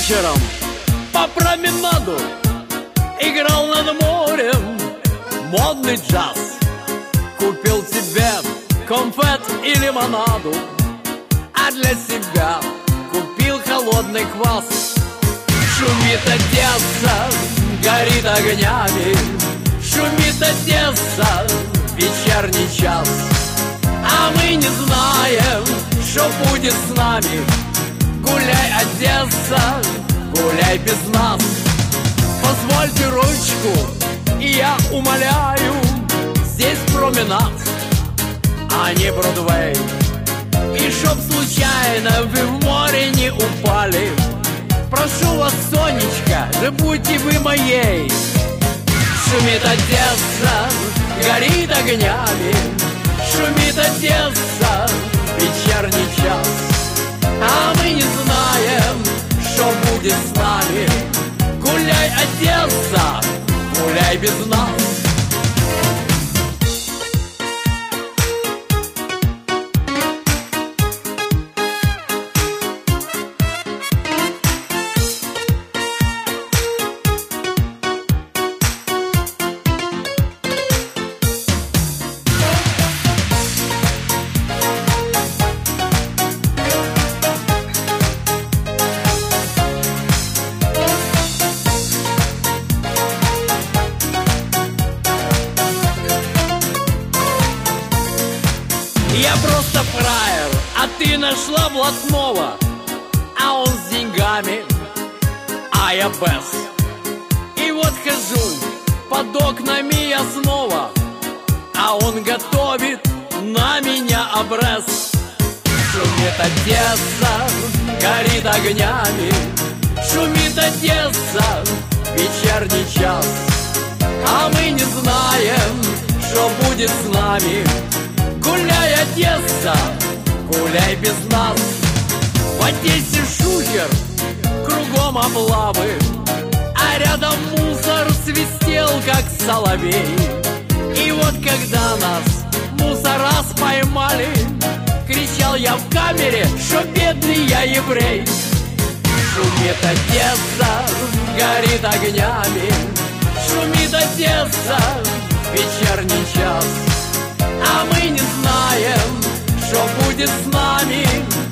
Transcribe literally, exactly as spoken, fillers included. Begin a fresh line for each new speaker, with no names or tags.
вечером по променаду играл над морем модный джаз. Купил тебе конфет и лимонаду, а для себя купил холодный квас. Шумит Одесса, горит огнями, шумит Одесса, вечерний час. А мы не знаем, что будет с нами. Гуляй, Одесса, гуляй без нас. Позвольте ручку, и я умоляю, здесь променад, а не Бродвей. И чтоб случайно вы в море не упали, прошу вас, Сонечка, да будьте вы моей. Шумит Одесса, горит огнями, шумит Одесса, вечерний час. А мы не знаем, что будет с нами. Гуляй, Одесса, гуляй без нас. Я просто фраер, а ты нашла блатного, а он с деньгами, а я без. И вот хожу под окнами я снова, а он готовит на меня обрез. Шумит Одесса, горит огнями, шумит Одесса, вечерний час. А мы не знаем, что будет с нами. Гуляй, Одесса, гуляй без нас. В Одессе шухер, кругом облавы, а рядом мусор свистел, как соловей. И вот когда нас мусора поймали, кричал я в камере, что бедный я еврей. Шумит Одесса, горит огнями, шумит Одесса, вечерний час. А мы не знаем, что будет с нами.